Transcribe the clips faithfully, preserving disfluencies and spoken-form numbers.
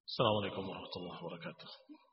السلام عليكم ورحمة الله وبركاته.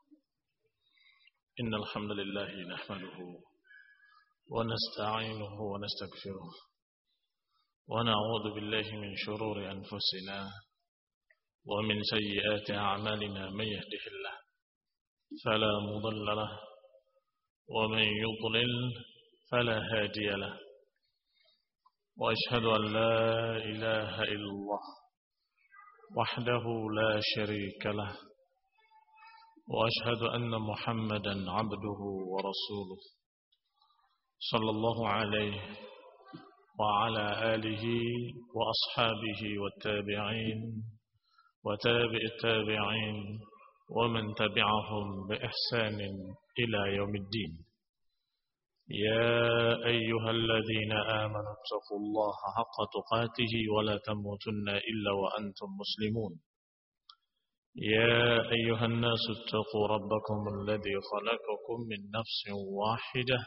إن الحمد لله نحمده ونستعينه ونستغفره ونعوذ بالله من شرور أنفسنا ومن سيئات أعمالنا. من يهده الله فلا مضل له ومن يضلل فلا هادي له، وأشهد أن لا إله إلا الله وحده لا شريك له، وأشهد أن محمدا عبده ورسوله صلى الله عليه وعلى آله وأصحابه والتابعين وتابع التابعين ومن تبعهم بإحسان إلى يوم الدين. يا أيها الذين آمنوا اتقوا الله حق تقاته ولا تموتن إلا وأنتم مسلمون. يا أيها الناس اتقوا ربكم الذي خلقكم من نفس واحدة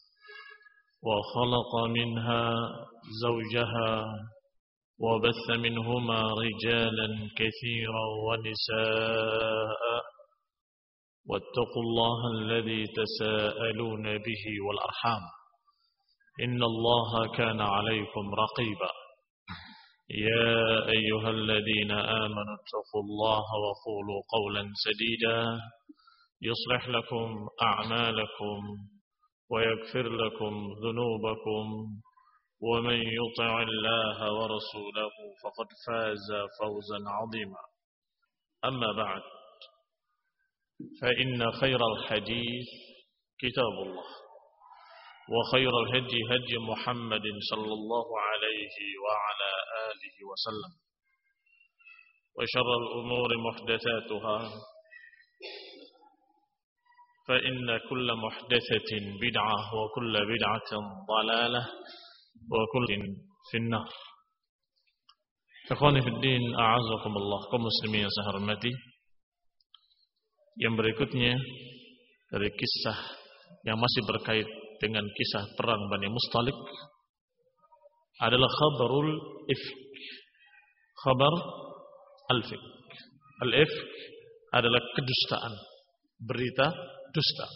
وخلق منها زوجها وبث منهما رجالا كثيرا ونساء، واتقوا الله الذي تساءلون به والأرحام إن الله كان عليكم رقيبا. يا أيها الذين آمنوا اتقوا الله وقولوا قولا سديدا يصلح لكم أعمالكم ويغفر لكم ذنوبكم، ومن يطع الله ورسوله فقد فاز فوزا عظيما. أما بعد، فإن خير الحديث كتاب الله، وخير الهدي هدي محمد صلى الله عليه وعلى آله وسلم، وشر الأمور محدثاتها، فإن كل محدثة بدعة وكل بدعة ضلالة وكل في النار. Ikhwani fid din, a'azzakumullah, kaum muslimin yang saya hormati. Yang berikutnya dari kisah yang masih berkait dengan kisah perang Bani Mustalik adalah khabarul ifk. Khabar al-ifk. Al-ifk adalah kedustaan, berita dusta.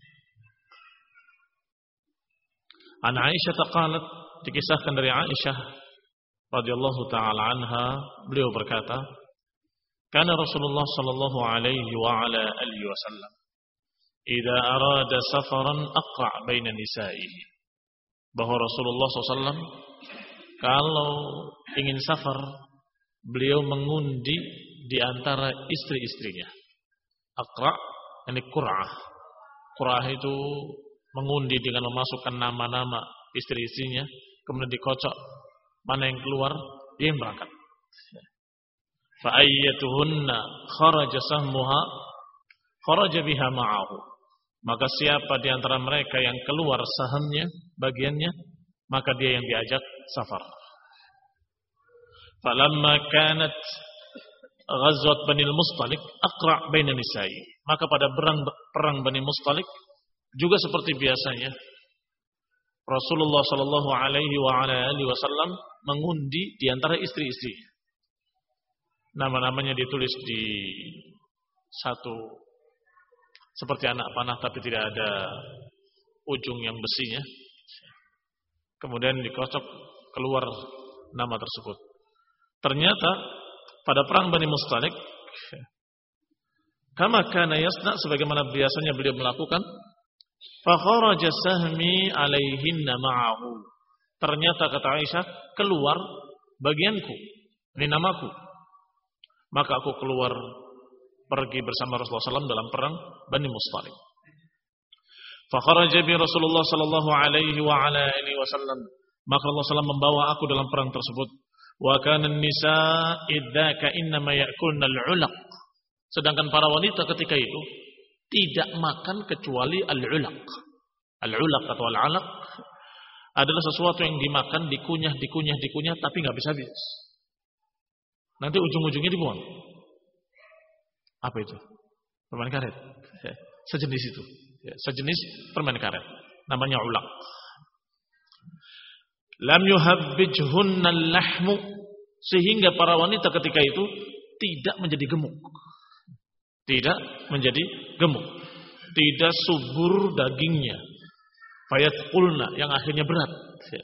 An Aisyah qalat, dikisahkan dari Aisyah radhiyallahu taala anha, beliau berkata, kana Rasulullah sallallahu alaihi wa ala alihi wasallam idza arada safaran aqra' baina nisa'ihi, bahwa Rasulullah sallallahu alaihi wasallam kalau ingin safar beliau mengundi di antara istri-istrinya. Aqra' ini qur'ah. Qur'ah itu mengundi dengan memasukkan nama-nama istri-istrinya, kemudian dikocok mana yang keluar dia yang berangkat. Fa ayyatuhunna kharaja sahmuha kharaja biha ma'ahu, maka siapa di antara mereka yang keluar sahamnya, bagiannya, maka dia yang diajak safar. Falamma kanat ghazwat Bani Mustalik aqra' baina nisa'i, maka pada perang perang Bani Mustalik juga seperti biasanya Rasulullah sallallahu alaihi wa ala alihi wasallam mengundi di antara istri-istri. Nama-namanya ditulis di satu seperti anak panah tapi tidak ada ujung yang besinya. Kemudian dikocok keluar nama tersebut. Ternyata pada perang Bani Mustalik, kama kana yasna, sebagaimana biasanya beliau melakukan, fa kharaja sahmi alaihinna ma'ahu. Ternyata kata Aisyah, keluar bagianku, ini namaku. Maka aku keluar pergi bersama Rasulullah sallallahu alaihi wasallam dalam perang Bani Mustalik. Fa kharaja bi Rasulullah sallallahu alaihi wa ala alihi wasallam, maka Rasulullah sallallahu alaihi wasallam membawa aku dalam perang tersebut. Wa kana an-nisaa idzaka innama ya'kulna al-'ulaq. Sedangkan para wanita ketika itu tidak makan kecuali al-'ulaq. Al-'ulaq atau al-'alaq adalah sesuatu yang dimakan, dikunyah, dikunyah, dikunyah tapi enggak bisa habis. Nanti ujung-ujungnya dibuang. Apa itu? Permen karet. Sejenis itu. Sejenis permen karet. Namanya ulaq. Lam yuhabbijhunna al-lahmu, sehingga para wanita ketika itu tidak menjadi gemuk. tidak menjadi gemuk, tidak subur dagingnya, fayathqulna yang akhirnya berat.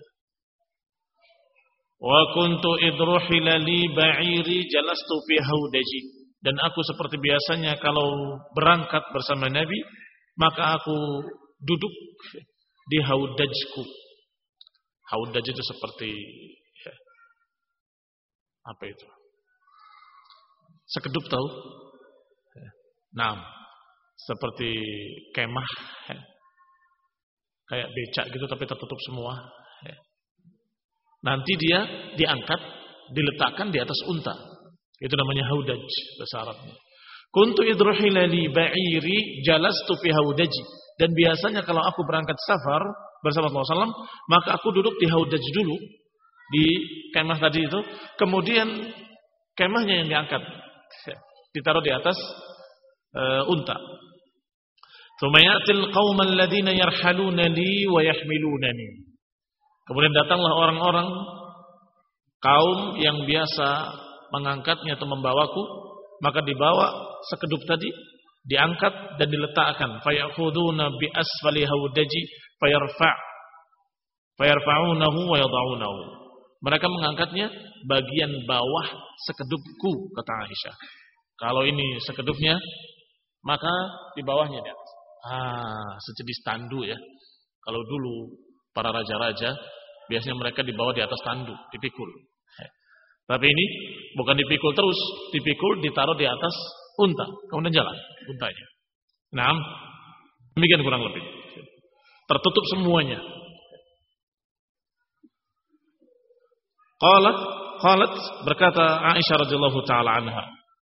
Wa kuntu idruhila li ba'iri jalastu fi haudaji, dan aku seperti biasanya kalau berangkat bersama Nabi, maka aku duduk di haudajku. Haudaj itu seperti ya, apa itu? Sekedup tahu? Nah, seperti kemah, ya. Kayak becak gitu tapi tertutup semua. Ya. Nanti dia diangkat, diletakkan di atas unta. Itu namanya haudaj bahasa Arabnya. Kuntu idruhila li ba'iri jalastu fi haudaji. Dan biasanya kalau aku berangkat safar bersama Rasulullah shallallahu alaihi wasallam, maka aku duduk di haudaj dulu, di kemah tadi itu. Kemudian kemahnya yang diangkat, ditaruh di atas uh, unta. Tsumma ya'til qauman alladziina yarhaluna li wa yahmilunani. Kemudian datanglah orang-orang kaum yang biasa mengangkatnya atau membawaku, maka dibawa sekedup tadi, diangkat dan diletakkan. Fayakhuduna bi asfali haudaji fayarfa' fayarfa'unahu wa yad'unahu. Mereka mengangkatnya bagian bawah sekedupku, kata Aisyah. Kalau ini sekedupnya, maka di bawahnya dia. Ah, sejenis tandu ya. Kalau dulu para raja-raja biasanya mereka dibawa di atas tandu, dipikul. Tapi ini bukan dipikul terus, dipikul ditaruh di atas unta, kemudian jalan untanya. Nah, demikian kurang lebih. Tertutup semuanya. Qalat, qalat berkata Aisyah radhiyallahu taala anha.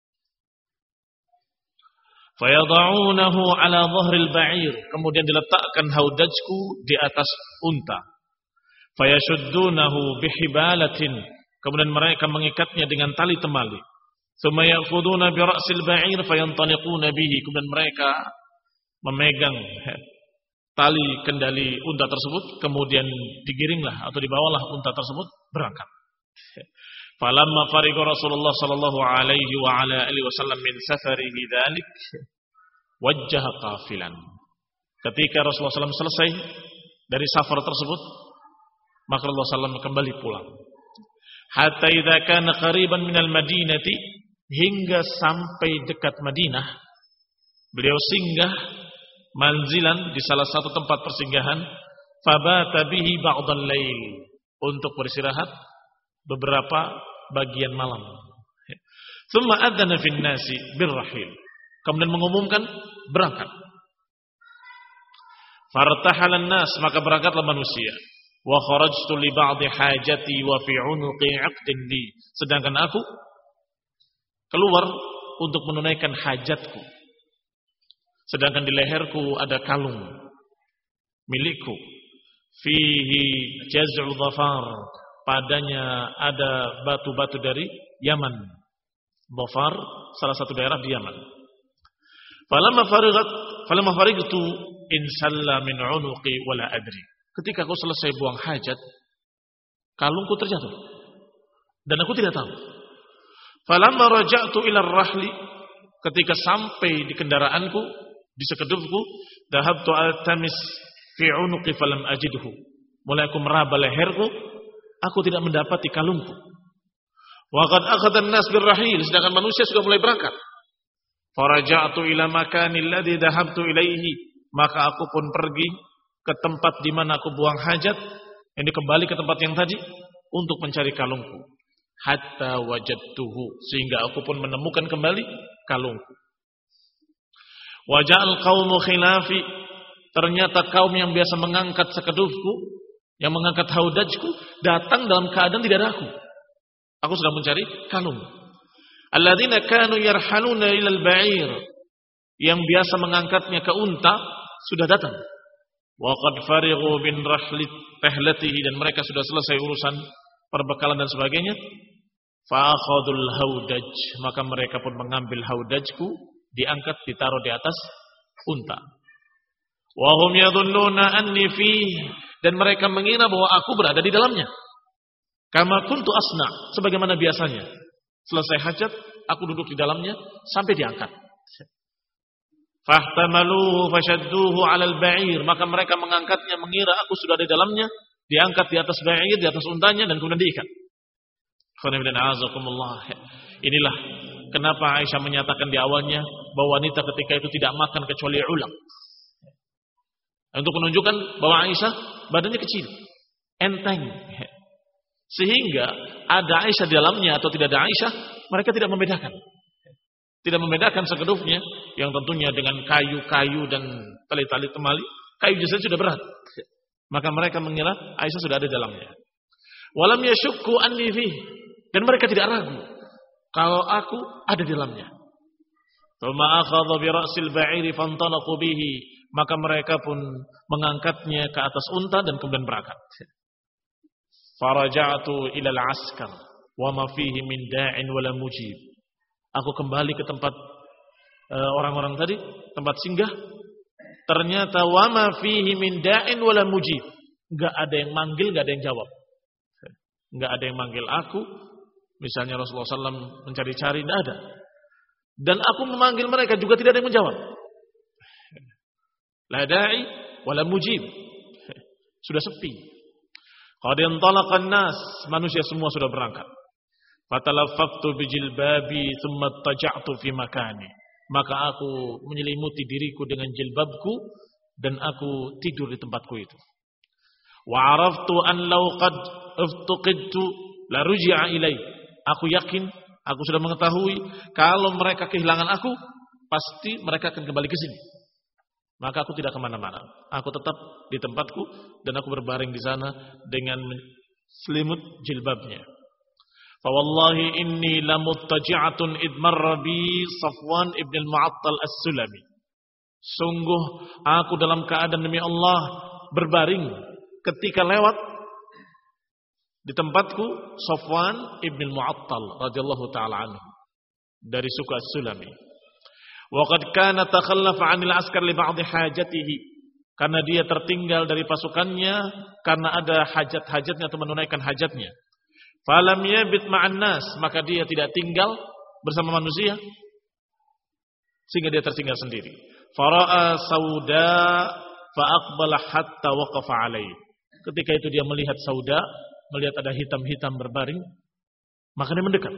Fayad'unahu ala dhahril ba'ir, kemudian diletakkan haudajku di atas unta. Fayashuddunahu bihibalatin, kemudian mereka mengikatnya dengan tali temali. Tsumma ya'khuduna bi ra'sil ba'ir fayantaniquna bihi, kemudian mereka memegang tali kendali unta tersebut, kemudian digiringlah atau dibawalah unta tersebut berangkat. Falamma fariqa Rasulullah sallallahu alaihi wa ala alihi wasallam min safarihi dzalik wajjaha qafilan. Ketika Rasulullah sallallahu alaihi wasallam selesai dari safar tersebut, maka Rasulullah sallallahu alaihi wasallam kembali pulang. Hatta idza kana qariban minal madinati, hingga sampai dekat Madinah, beliau singgah manzilan di salah satu tempat persinggahan, fabata bihi ba'dal lail, untuk beristirahat beberapa bagian malam. Tsumma adzana fin nasi birrahil, kemudian mengumumkan berangkat. Fartahalan nas, maka berangkatlah manusia. Wa kharajtu li ba'dhi hajati wa fi 'unuqi 'aqdin li, sedangkan aku keluar untuk menunaikan hajatku, sedangkan di leherku ada kalung milikku. Fihi jaz'u dhafar, padanya ada batu-batu dari Yaman. Dhafar salah satu daerah di Yaman. Falamma farigat falamma farigtu insalla min 'unuqi wala adri. Ketika aku selesai buang hajat, kalungku terjatuh dan aku tidak tahu. Falamma raja'tu ila ar-rahli, ketika sampai di kendaraanku, di sekedupku, dhahabtu altamis fi 'unuqi falam ajidhu. Mulai aku meraba leherku, aku tidak mendapati kalungku. Wa qad akhadha an-nas bir-rahil, sedangkan manusia sudah mulai berangkat. Faraja'tu ila makani alladhi dhahabtu ilaihi, maka aku pun pergi ke tempat di mana aku buang hajat, ini kembali ke tempat yang tadi untuk mencari kalungku. Hatta wajadtuhu, sehingga aku pun menemukan kembali kalungku. Waja'al qaumu khilafi, ternyata kaum yang biasa mengangkat sekedupku, yang mengangkat haudajku, datang dalam keadaan tidak ada aku. Aku sedang mencari kalung. Alladzina kanu yarhaluna ilal ba'ir, yang biasa mengangkatnya ke unta, sudah datang. Wa qad farighu min rahlit tahlatihi, dan mereka sudah selesai urusan perbekalan dan sebagainya. Fa akhadul haudaj, maka mereka pun mengambil haudajku, diangkat, ditaruh di atas unta. Wa hum yadhunnuna anni fihi, dan mereka mengira bahwa aku berada di dalamnya. Kama kuntu asna, sebagaimana biasanya. Selesai hajat, aku duduk di dalamnya sampai diangkat. Fahtamaluhu fashadduhu 'alal ba'ir, maka mereka mengangkatnya mengira aku sudah di dalamnya, diangkat di atas ba'ir, di atas untanya dan kemudian diikat. Inilah kenapa Aisyah menyatakan di awalnya bahwa wanita ketika itu tidak makan kecuali ulam. Untuk menunjukkan bahwa Aisyah badannya kecil, enteng. Sehingga ada Aisyah di dalamnya atau tidak ada Aisyah, mereka tidak membedakan. Tidak membedakan sekedupnya, yang tentunya dengan kayu-kayu dan tali-tali temali, kayu saja sudah berat. Maka mereka mengira Aisyah sudah ada di dalamnya. Walam yashukku anni fihi, dan mereka tidak ragu kalau aku ada di dalamnya. Tsumma akhadha bi ra'sil ba'iri fantalaqu bihi, maka mereka pun mengangkatnya ke atas unta dan kemudian berangkat. Faraja'tu ila al-askar wa ma fihi min da'in wala mujib. Aku kembali ke tempat uh, orang-orang tadi, tempat singgah. Ternyata wa ma fihi min da'in wala mujib. Enggak ada yang manggil, enggak ada yang jawab. Enggak ada yang manggil aku. Misalnya Rasulullah shallallahu alaihi wasallam mencari-cari, tidak ada. Dan aku memanggil mereka juga tidak ada yang menjawab. La da'i wala mujib. Sudah sepi. Qad intalaqan nas, manusia semua sudah berangkat. Fatalaffaftu bijilbabi thumma taja'tu fi makani. Maka aku menyelimuti diriku dengan jilbabku dan aku tidur di tempatku itu. Wa araftu an law qad iftuqidtu la ruji'a ilai. Aku yakin, aku sudah mengetahui kalau mereka kehilangan aku, pasti mereka akan kembali ke sini. Maka aku tidak kemana-mana. Aku tetap di tempatku dan aku berbaring di sana dengan selimut jilbabnya. Fa wallahi inni lamuttaji'atun id marra bi Safwan ibn al-Mu'attal as-Sulami. Sungguh aku dalam keadaan demi Allah berbaring ketika lewat di tempatku Safwan ibn al-Mu'attal radhiyallahu taala anhu dari suku as-Sulami. Wa qad kana takhallafa 'anil askar li ba'dhi hajatihi, karena dia tertinggal dari pasukannya karena ada hajat-hajatnya atau menunaikan hajatnya. Falam yabit ma'an nas, maka dia tidak tinggal bersama manusia sehingga dia tertinggal sendiri. Fara'a sauda fa aqbala hatta waqafa alaihi. Ketika itu dia melihat sauda, melihat ada hitam-hitam berbaring, maka dia mendekat.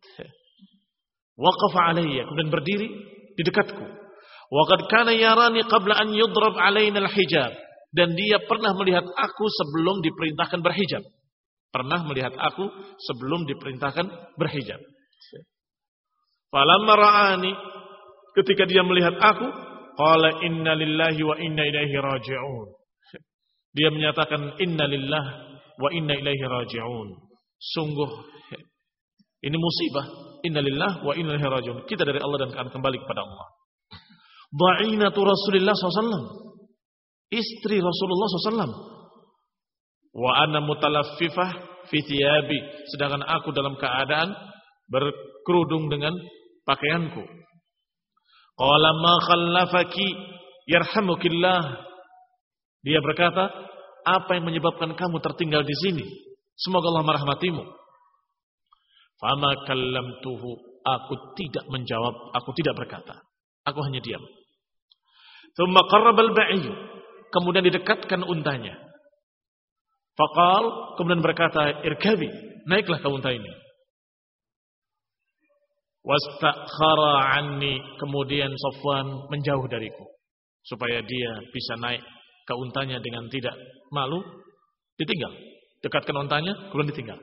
Waqafa alaihi, kemudian berdiri di dekatku. Wa qad kana yarani qabla an yudrab alaina al-hijab, dan dia pernah melihat aku sebelum diperintahkan berhijab. Pernah melihat aku sebelum diperintahkan berhijab. Falamma ra'ani, ketika dia melihat aku, qala inna lillahi wa inna ilaihi raji'un. Dia menyatakan inna lillahi wa inna ilaihi raji'un. Sungguh ini musibah. Inna lillahi wa inna ilaihi raji'un. Kita dari Allah dan akan kembali kepada Allah. Dha'inatu Rasulullah sallallahu alaihi wasallam, istri Rasulullah sallallahu alaihi wasallam. Wa ana mutalaffifah fi thiyabi, sedangkan aku dalam keadaan berkerudung dengan pakaianku. Qala ma khallafaki yarhamukillah. Dia berkata, apa yang menyebabkan kamu tertinggal di sini? Semoga Allah merahmatimu. Fama kallamtuhu, aku tidak menjawab, aku tidak berkata. Aku hanya diam. Thumma qarraba al-ba'i, kemudian didekatkan untanya. Faqal, kemudian berkata, irkabi, naiklah ke unta ini. Wastakhara anni, kemudian Safwan menjauh dariku supaya dia bisa naik ke untanya dengan tidak malu. Ditinggal, dekatkan untanya, kemudian ditinggal.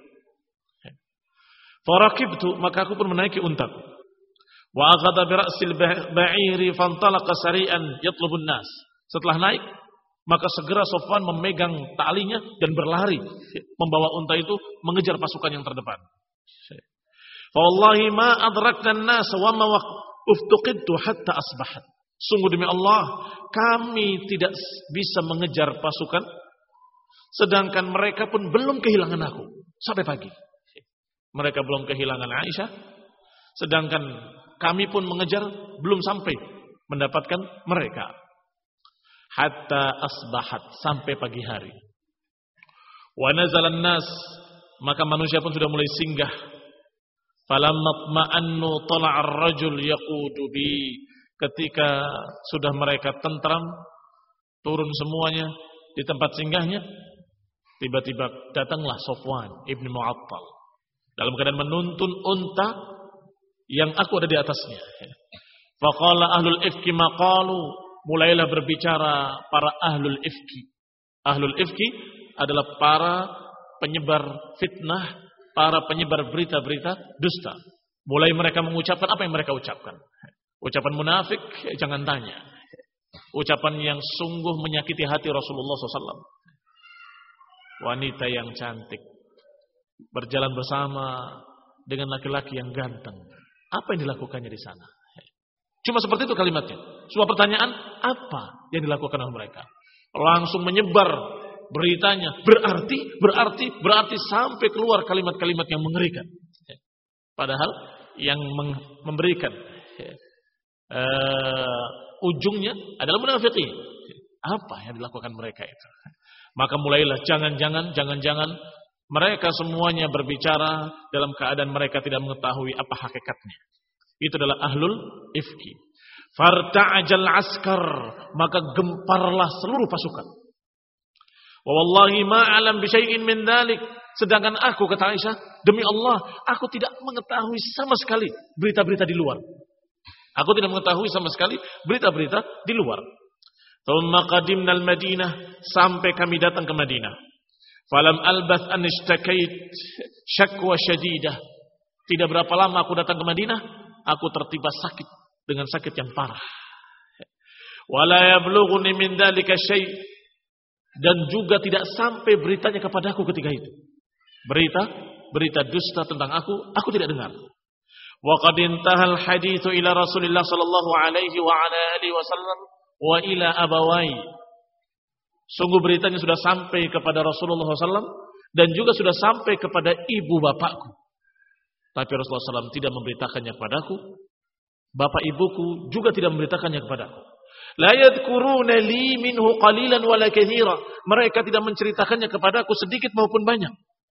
Farakibtu, maka aku pun menaiki untaku. Wa aghadha bi ra'sil ba'iri fantalaqa sari'an yatlubun nas. Setelah naik, maka segera Safwan memegang talinya dan berlari membawa unta itu mengejar pasukan yang terdepan. Fa wallahi ma adrakna an-nas wa ma uftuqidtu hatta asbahat. Sungguh demi Allah, kami tidak bisa mengejar pasukan sedangkan mereka pun belum kehilangan aku sampai pagi. Mereka belum kehilangan Aisyah, sedangkan kami pun mengejar belum sampai mendapatkan mereka. Hatta asbahat, sampai pagi hari. Wa nazalan nas, maka manusia pun sudah mulai singgah. Falamma tma'annu tala'a ar-rajul yaqudu bi, ketika sudah mereka tentram, turun semuanya di tempat singgahnya, tiba-tiba datanglah Safwan ibn Mu'attal dalam keadaan menuntun unta yang aku ada di atasnya. Faqala ahlul ifki maqalu, mulailah berbicara para ahlul ifki. Ahlul ifki adalah para penyebar fitnah, para penyebar berita-berita dusta. Mulai mereka mengucapkan apa yang mereka ucapkan. Ucapan munafik, jangan tanya. Ucapan yang sungguh menyakiti hati Rasulullah shallallahu alaihi wasallam. Wanita yang cantik berjalan bersama dengan laki-laki yang ganteng. Apa yang dilakukannya di sana? Cuma seperti itu kalimatnya. Sebuah pertanyaan, apa yang dilakukan oleh mereka? Langsung menyebar beritanya. Berarti, berarti, berarti sampai keluar kalimat-kalimat yang mengerikan. Padahal yang memberikan uh, ujungnya adalah munafiqin. Apa yang dilakukan mereka itu? Maka mulailah jangan-jangan, jangan-jangan mereka semuanya berbicara dalam keadaan mereka tidak mengetahui apa hakikatnya. Itu adalah ahlul ifki. Farta'ajal askar, maka gemparlah seluruh pasukan. Wa wallahi ma alam bi syai'in min dzalik. Sedangkan aku, kata Aisyah, demi Allah, aku tidak mengetahui sama sekali berita-berita di luar. Aku tidak mengetahui sama sekali berita-berita di luar. Tsumma qadimna al-Madinah, sampai kami datang ke Madinah. Falam albath an ishtakait syakwa syadidah. Tidak berapa lama aku datang ke Madinah, aku tertimpa sakit dengan sakit yang parah. Wala yablughuni min dzalika syai', dan juga tidak sampai beritanya kepadaku ketika itu. Berita, berita dusta tentang aku, aku tidak dengar. Wa qad intahal haditsu ila Rasulillah sallallahu alaihi wa ala alihi wasallam wa ila abawai. Sungguh beritanya sudah sampai kepada Rasulullah sallallahu alaihi wasallam dan juga sudah sampai kepada ibu bapakku. Tapi Rasulullah sallallahu alaihi wasallam tidak memberitakannya kepadaku. Bapak ibuku juga tidak memberitakannya kepadaku. La yadhkuruna li minhu qalilan wala katsira. Mereka tidak menceritakannya kepadaku sedikit maupun banyak.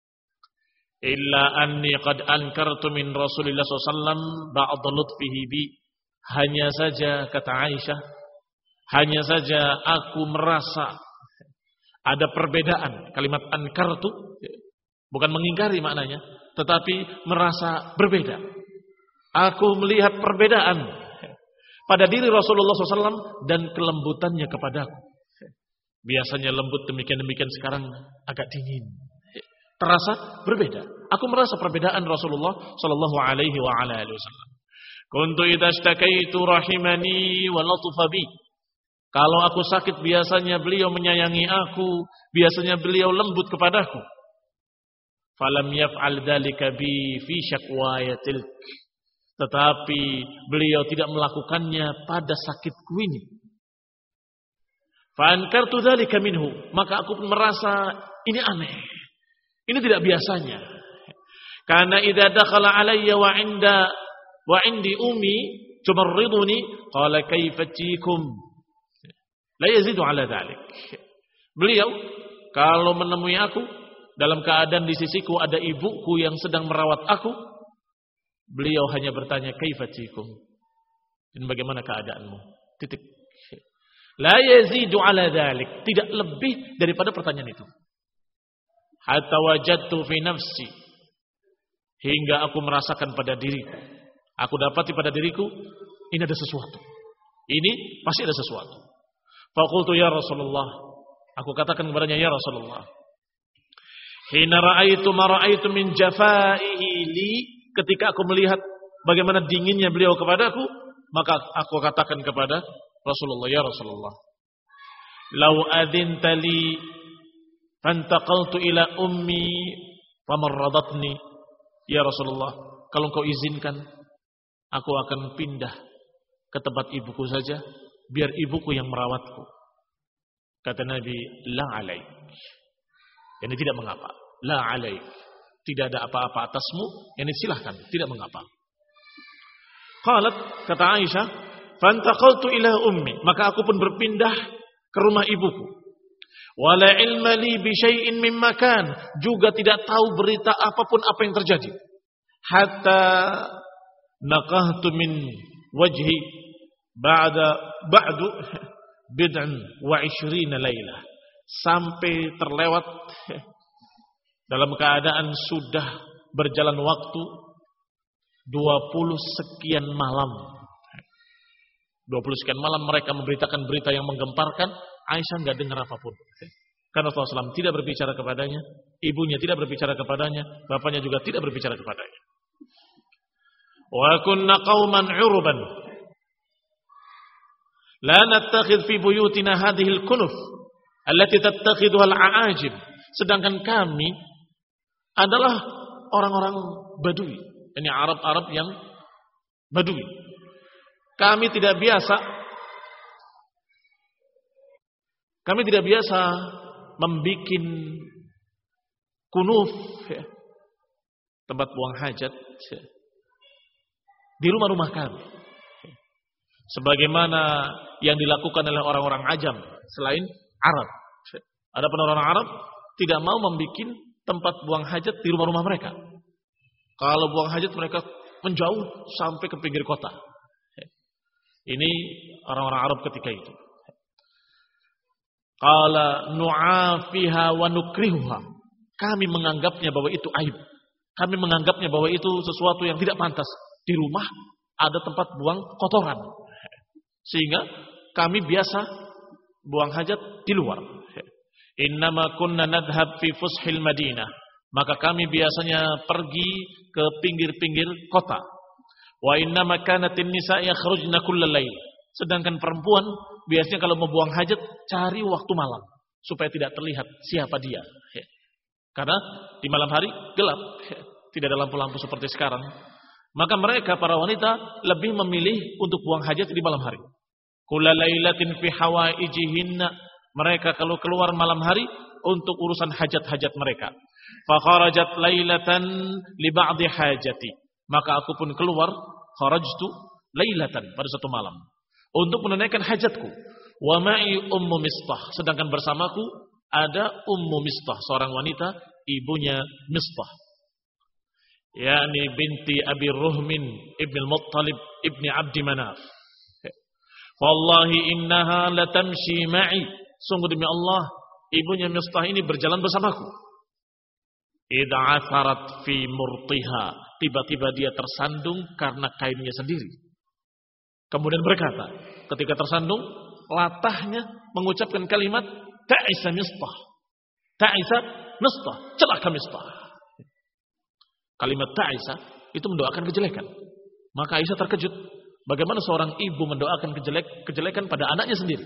Illa anni qad ankartu min Rasulillah sallallahu alaihi wasallam ba'd lutfihi bi. Hanya saja, kata Aisyah, hanya saja aku merasa ada perbedaan. Kalimat ankartu bukan mengingkari maknanya, tetapi merasa berbeda. Aku melihat perbedaan pada diri Rasulullah sallallahu alaihi wasallam dan kelembutannya kepadaku. Biasanya lembut demikian-demikian, sekarang agak dingin. Terasa berbeda. Aku merasa perbedaan Rasulullah sallallahu alaihi wa ala alihi wasallam. Kuntu idza ishtakaitu rahimani wa latafa bi. Kalau aku sakit biasanya beliau menyayangi aku, biasanya beliau lembut kepadaku. Falam yaf'al dzalika bi fi syakwayatil. Tetapi beliau tidak melakukannya pada sakitku ini. Fa ankartu dzalika minhu, maka aku pun merasa ini aneh. Ini tidak biasanya. Karena idza dakhala alayya wa inda wa indi ummi tumarriduni qala kaifa tikum. La yazidu ala dzalik. Beliau kalau menemui aku dalam keadaan di sisiku ada ibuku yang sedang merawat aku, beliau hanya bertanya kaifa tikum. Dan bagaimana keadaanmu? Titik. La yazidu ala dzalik, tidak lebih daripada pertanyaan itu. Hatta wajadtu fi nafsi, hingga aku merasakan pada diriku, aku dapati pada diriku ini ada sesuatu, ini pasti ada sesuatu. Faqultu ya Rasulullah, aku katakan kepadanya, ya Rasulullah, hina ra'aitu ma ra'aitu min jafaihi li, ketika aku melihat bagaimana dinginnya beliau kepadaku, maka aku katakan kepada Rasulullah, ya Rasulullah, lau adzinta li fantaqaltu ila ummi famarradatni. Ya Rasulullah, kalau engkau izinkan, aku akan pindah ke tempat ibuku saja, biar ibuku yang merawatku. Kata Nabi, la alaik. Ini tidak mengapa. La alaik. Tidak ada apa-apa atasmu. Ini silahkan, tidak mengapa. Qalat, kata Aisyah, fantaqaltu ila ummi, maka aku pun berpindah ke rumah ibuku. Wala ilma li bi syai'in min makan, juga tidak tahu berita apapun apa yang terjadi. Hatta naqahtu min wajhi, ba'da ba'du bid'an wa ishrina lailah, sampai terlewat dalam keadaan sudah berjalan waktu dua puluh sekian malam. dua puluh sekian malam mereka memberitakan berita yang menggemparkan. Aisyah enggak dengar apapun. Karena Rasulullah shallallahu alaihi wasallam tidak berbicara kepadanya, ibunya tidak berbicara kepadanya, bapaknya juga tidak berbicara kepadanya. Wa kunna qauman 'urban la nattakhidh fi buyutina hadhihi al-kunuf allati tattakhidhuha al-a'ajib. Sedangkan kami adalah orang-orang Badui, ini Arab-Arab yang Badui. Kami tidak biasa kami tidak biasa membikin kunuf, ya, tempat buang hajat, ya, di rumah-rumah kami, sebagaimana yang dilakukan oleh orang-orang Ajam selain Arab. Adapun orang Arab tidak mau membikin tempat buang hajat di rumah-rumah mereka. Kalau buang hajat mereka menjauh sampai ke pinggir kota. Ini orang-orang Arab ketika itu. Qala nu'afiha wa nukrihuha. Kami menganggapnya bahwa itu aib. Kami menganggapnya bahwa itu sesuatu yang tidak pantas. Di rumah ada tempat buang kotoran. Sehingga kami biasa buang hajat di luar. Innama kunna nadhhab fi fushil Madinah. Maka kami biasanya pergi ke pinggir-pinggir kota. Wa innama kanatin nisa yakhrujna kullal lail. Sedangkan perempuan biasanya kalau mau buang hajat cari waktu malam supaya tidak terlihat siapa dia. Karena di malam hari gelap, tidak ada lampu-lampu seperti sekarang. Maka mereka para wanita lebih memilih untuk buang hajat di malam hari. Kullal lailatin fi hawaijihinna. Mereka kalau keluar malam hari untuk urusan hajat-hajat mereka. Fa kharajat lailatan li ba'dhi hajati. Maka aku pun keluar, kharajtu lailatan, pada satu malam, untuk menunaikan hajatku. Wa ma'i ummu Mistah, sedangkan bersamaku ada Ummu Mistah, seorang wanita, ibunya Mistah, yakni binti Abi Ruhmin ibn al-Muttalib ibn Abdi Manaf. Wallahi innaha latamshi ma'i. Sungguh demi Allah, ibunya Mistah ini berjalan bersamaku. Idza atharat fi murtiha. Tiba-tiba dia tersandung karena kainnya sendiri. Kemudian berkata, ketika tersandung, latahnya mengucapkan kalimat ta'isa Mistah. Ta'isa Mistah, celaka Mistah. Kalimat ta'isa itu mendoakan kejelekan. Maka Aisyah terkejut, bagaimana seorang ibu mendoakan kejelek, kejelekan pada anaknya sendiri.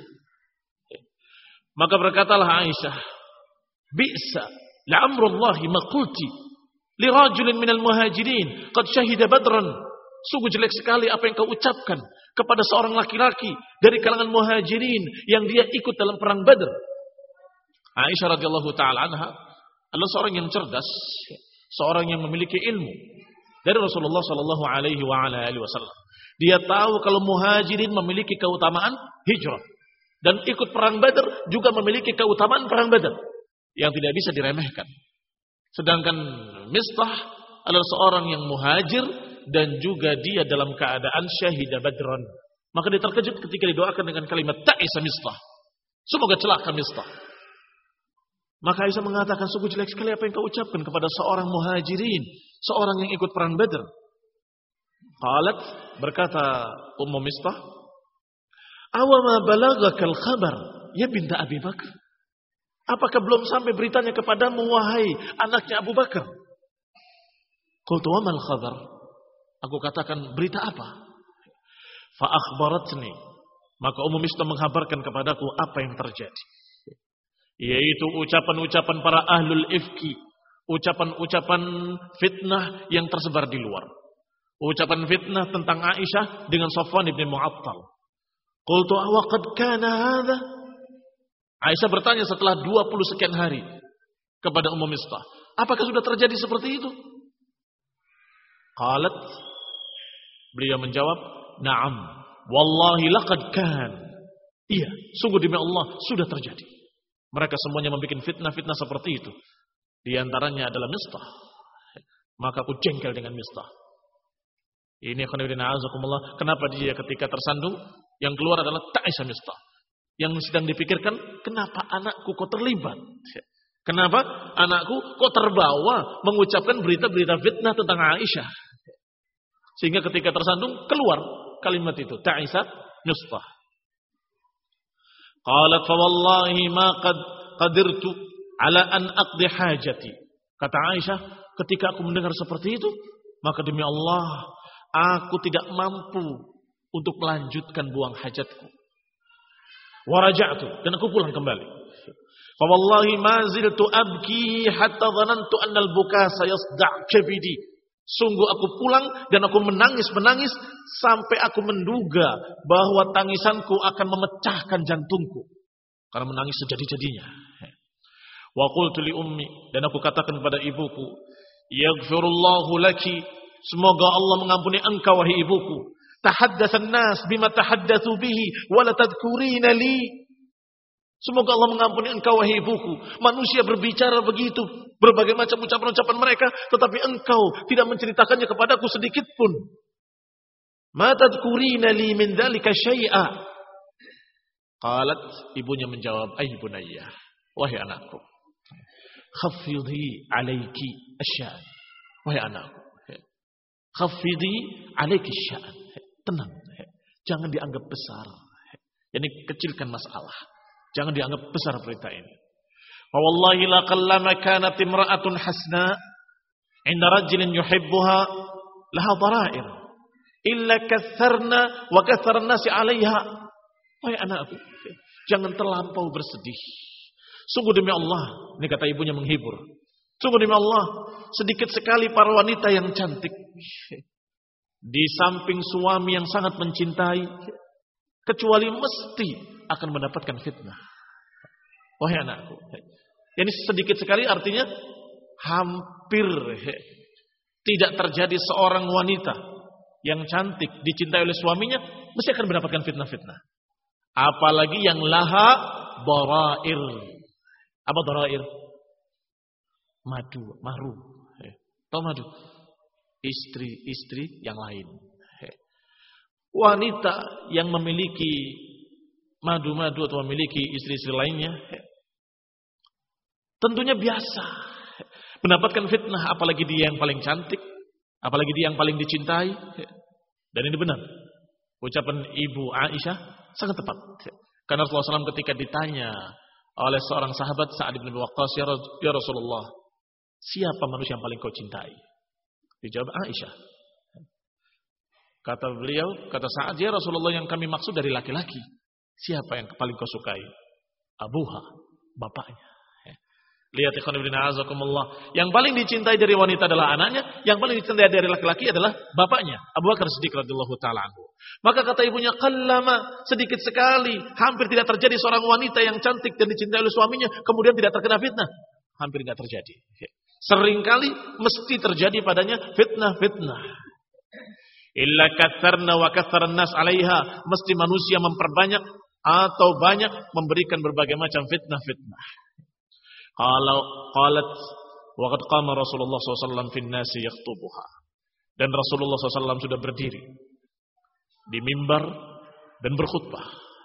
Maka berkatalah Aisyah, bi'sa la'amrullahi maqulti li rajulin minal muhajirin qad syahida badran. Sungguh jelek sekali apa yang kau ucapkan kepada seorang laki-laki dari kalangan muhajirin yang dia ikut dalam perang Badr. Aisyah radhiyallahu taala anha adalah seorang yang cerdas, seorang yang memiliki ilmu dari Rasulullah sallallahu alaihi wa ala alihi wasallam. Dia tahu kalau muhajirin memiliki keutamaan hijrah dan ikut perang Badr juga memiliki keutamaan perang Badr yang tidak bisa diremehkan. Sedangkan Mistah adalah seorang yang muhajir dan juga dia dalam keadaan syahida Badran. Maka dia terkejut ketika didoakan dengan kalimat ta'isa Mistah. Semoga celaka Mistah. Maka Aisyah mengatakan, sungguh jelek sekali apa yang kau ucapkan kepada seorang muhajirin, seorang yang ikut perang Badr. Qalat, berkata Ummu Mistah, awama balagakal khabar ya binta Abi Bakar. Apakah belum sampai beritanya kepadamu, wahai anaknya Abu Bakar? Qultu wa mal khabar? Aku katakan, berita apa? Fa akhbaratni. Maka Ummu Mistah menghabarkan kepadaku apa yang terjadi. Yaitu ucapan-ucapan para ahlul ifki, ucapan-ucapan fitnah yang tersebar di luar. Ucapan fitnah tentang Aisyah dengan Safwan ibn Mu'attal. Qultu wa qad kana hadha? Aisyah bertanya setelah dua puluh sekian hari kepada Ummu Mistah, apakah sudah terjadi seperti itu? Qalat, beliau menjawab, na'am, wallahi laqad kan. Iya, sungguh demi Allah sudah terjadi. Mereka semuanya membuat fitnah-fitnah seperti itu. Di antaranya adalah Mistah. Maka aku jengkel dengan Mistah. Ini khonibina azakumullah. Kenapa dia ketika tersandung Yang keluar adalah ta'isa Mistah. Yang sedang dipikirkan, kenapa anakku kok terlibat? Kenapa anakku kok terbawa mengucapkan berita-berita fitnah tentang Aisyah? Sehingga ketika tersandung, keluar kalimat itu. Ta'isa Mistah. Qalat fa wallahi ma qad qadirtu ala an aqdi hajati. Kata Aisyah, ketika aku mendengar seperti itu, maka demi Allah, aku tidak mampu untuk melanjutkan buang hajatku. Wa raja'tu, dan aku pulang kembali. Fa wallahi ma ziltu abki hatta dhanantu anna al-buka sayasda' kabidi. Sungguh aku pulang dan aku menangis-menangis sampai aku menduga bahwa tangisanku akan memecahkan jantungku. Karena menangis sejadi-jadinya. Wa qultu li ummi, dan aku katakan kepada ibuku, yaghfirullahu laki, semoga Allah mengampuni engkau wahai ibuku. Tahaddatsan nas bima tahaddatsu bihi wa la tadhkurina li. Semoga Allah mengampuni engkau wahai ibuku. Manusia berbicara begitu, berbagai macam ucapan-ucapan mereka, tetapi engkau tidak menceritakannya kepadaku sedikit pun. Ma tadhkurina li min dzalika syai'a. Qalat, ibunya menjawab, ay bunayya, wahai anakku, khafidhi alayki asyan. Wahai anakku, khafidhi alayki asyan. Tenang, jangan dianggap besar. Yani kecilkan masalah. Jangan dianggap besar berita ini. Wa wallahi la qallama kanat imra'atun hasna 'inda rajulin yuhibbuha laha dhara'ir illa katharna wa kathara an-nasi 'alayha. Wahai anakku, jangan terlampau bersedih. Sungguh demi Allah, ini kata ibunya menghibur. Sungguh demi Allah, sedikit sekali para wanita yang cantik di samping suami yang sangat mencintai, kecuali mesti akan mendapatkan fitnah. Wahai anakku, ini sedikit sekali artinya hampir tidak terjadi seorang wanita yang cantik dicintai oleh suaminya mesti akan mendapatkan fitnah-fitnah. Apalagi yang laha dharair. Apa dharair? Madu, maru. Tahu madu? Istri-istri yang lain. Wanita yang memiliki madu-madu atau memiliki istri-istri lainnya, tentunya biasa mendapatkan fitnah, apalagi dia yang paling cantik, apalagi dia yang paling dicintai. Dan ini benar. Ucapan Ibu Aisyah sangat tepat. Karena Rasulullah shallallahu alaihi wasallam ketika ditanya oleh seorang sahabat Sa'ad bin Abi Waqqas, ya Rasulullah, siapa manusia yang paling kau cintai? Dijawab Aisyah. Kata beliau, kata Sa'ad, ya Rasulullah, yang kami maksud dari laki-laki. Siapa yang paling kau sukai? Abuha, bapaknya. Lihat ikhwan fillah azakumullah. Yang paling dicintai dari wanita adalah anaknya, yang paling dicintai dari laki-laki adalah bapaknya, Abu Bakar Siddiq radhiyallahu taala anhu. Maka kata ibunya, qallama, sedikit sekali, hampir tidak terjadi seorang wanita yang cantik dan dicintai oleh suaminya kemudian tidak terkena fitnah. Hampir tidak terjadi. Seringkali mesti terjadi padanya fitnah-fitnah. Illa katsarna wa katsara an-nas 'alaiha, mesti manusia memperbanyak atau banyak memberikan berbagai macam fitnah-fitnah. Kalau qalat wa qad qama Rasulullah sallallahu alaihi wasallam fin nasi yaktubuha. Dan Rasulullah sallallahu alaihi wasallam sudah berdiri di mimbar dan berkhutbah.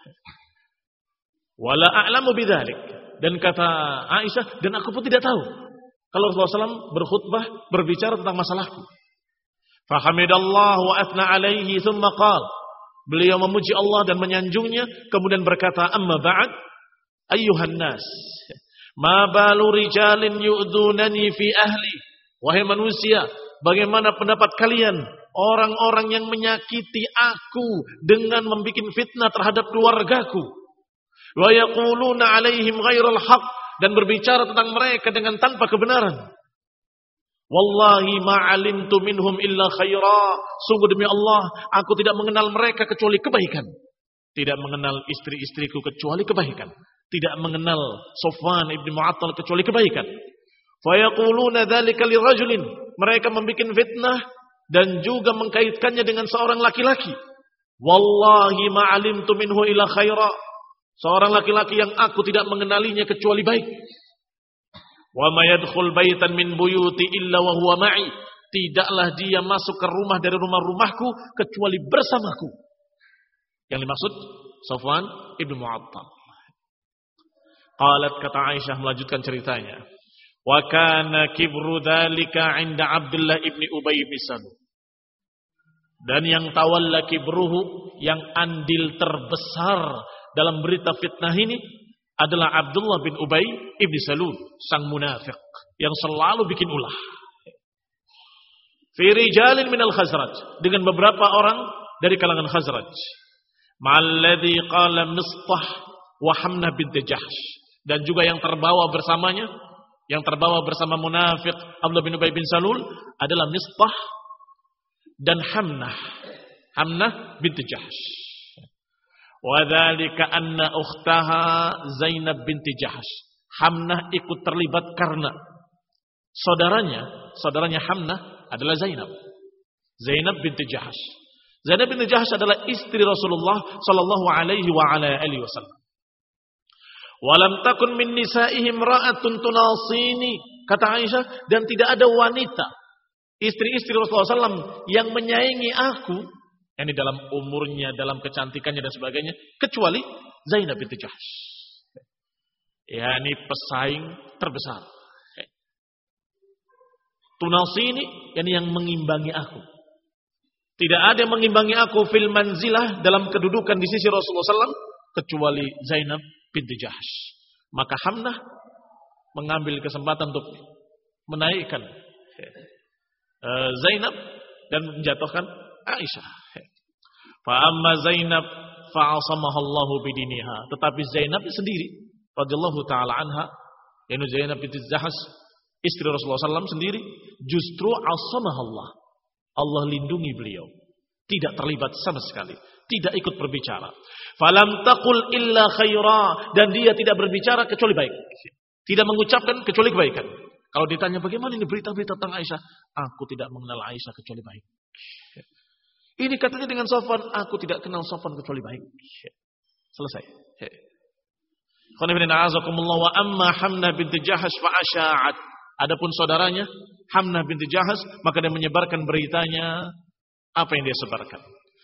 Wala a'lamu bidzalik, dan kata Aisyah, dan aku pun tidak tahu kalau Rasulullah sallallahu alaihi wasallam berkhutbah berbicara tentang masalahku. Fahamidallah wa athna alaihi thumma qala, beliau memuji Allah dan menyanjungnya, kemudian berkata, amma ba'd ayyuhan nas, ma balu rijalin yu'dunani fi ahli. Wahai manusia, bagaimana pendapat kalian orang-orang yang menyakiti aku dengan membuat fitnah terhadap keluargaku? Wa yaquluna alaihim ghairal haq, dan berbicara tentang mereka dengan tanpa kebenaran. Wallahi ma'alimtu minhum illa khaira. Sungguh demi Allah, aku tidak mengenal mereka kecuali kebaikan. Tidak mengenal istri-istriku kecuali kebaikan. Tidak mengenal Sofwan ibn Mu'attal kecuali kebaikan. Fa yaquluna dzalika lirajulin, mereka membuat fitnah dan juga mengkaitkannya dengan seorang laki-laki. Wallahi ma'alimtu minhu illa khaira. Seorang laki-laki yang aku tidak mengenalinya kecuali baik. Wa ma yadkhul baitan min buyuti illa wa huwa ma'i. Tidaklah dia masuk ke rumah dari rumah-rumahku kecuali bersamaku. Yang dimaksud Safwan ibn Mu'attal. Qalat, kata Aisyah melanjutkan ceritanya. Wa kana kibru dzalika 'inda Abdullah ibn Ubay bin Salul. Dan yang tawalla kibruhu, yang andil terbesar dalam berita fitnah ini adalah Abdullah bin Ubay ibn Salul, sang munafik yang selalu bikin ulah. Fi rijalin minal Khazraj, dengan beberapa orang dari kalangan Khazraj. Ma'alladzi qala Mistah wa Hamnah bint Jahsh, dan juga yang terbawa bersamanya, yang terbawa bersama munafik Abdullah bin Ubay bin Salul adalah Mistah dan Hamnah, Hamnah bint Jahsh. Wa dzalika anna ukhtaha Zainab binti Jahsh. Hamnah ikut terlibat karena saudaranya, saudaranya Hamnah adalah Zainab. Zainab binti Jahsh. Zainab binti Jahsh adalah istri Rasulullah sallallahu alaihi wa ala alihi wasallam. Walam takun min nisaihim ra'atun tunasini, kata Aisyah, dan tidak ada wanita istri-istri Rasulullah sallallahu alaihi wasallam yang menyaingi aku, ini dalam umurnya, dalam kecantikannya dan sebagainya, kecuali Zainab binti Jahsh. Ya, ini pesaing terbesar. Tunasini, yani yang mengimbangi aku. Tidak ada yang mengimbangi aku fil manzilah, dalam kedudukan di sisi Rasulullah sallallahu alaihi wasallam, kecuali Zainab binti Jahsh. Maka Hamnah mengambil kesempatan untuk menaikkan Zainab dan menjatuhkan Aisyah. Fa amma Zainab fa asamaha Allahu bidiniha. Tetapi Zainab sendiri radhiyallahu taala anha, yaitu Zainab binti Jahsh, istri Rasulullah sallallahu alaihi wasallam sendiri, justru asamaha Allah. Allah lindungi beliau. Tidak terlibat sama sekali, tidak ikut berbicara. Falam taqul illa khaira, dan dia tidak berbicara kecuali baik. Tidak mengucapkan kecuali kebaikan. Kalau ditanya bagaimana ini berita-berita tentang Aisyah, aku tidak mengenal Aisyah kecuali baik. Ini katanya dengan Safwan, aku tidak kenal Safwan kecuali baik. Selesai. Wa amma Hamnah binti Jahsh fa asya'at. Adapun saudaranya Hamnah binti Jahsh, maka dia menyebarkan beritanya. Apa yang dia sebarkan?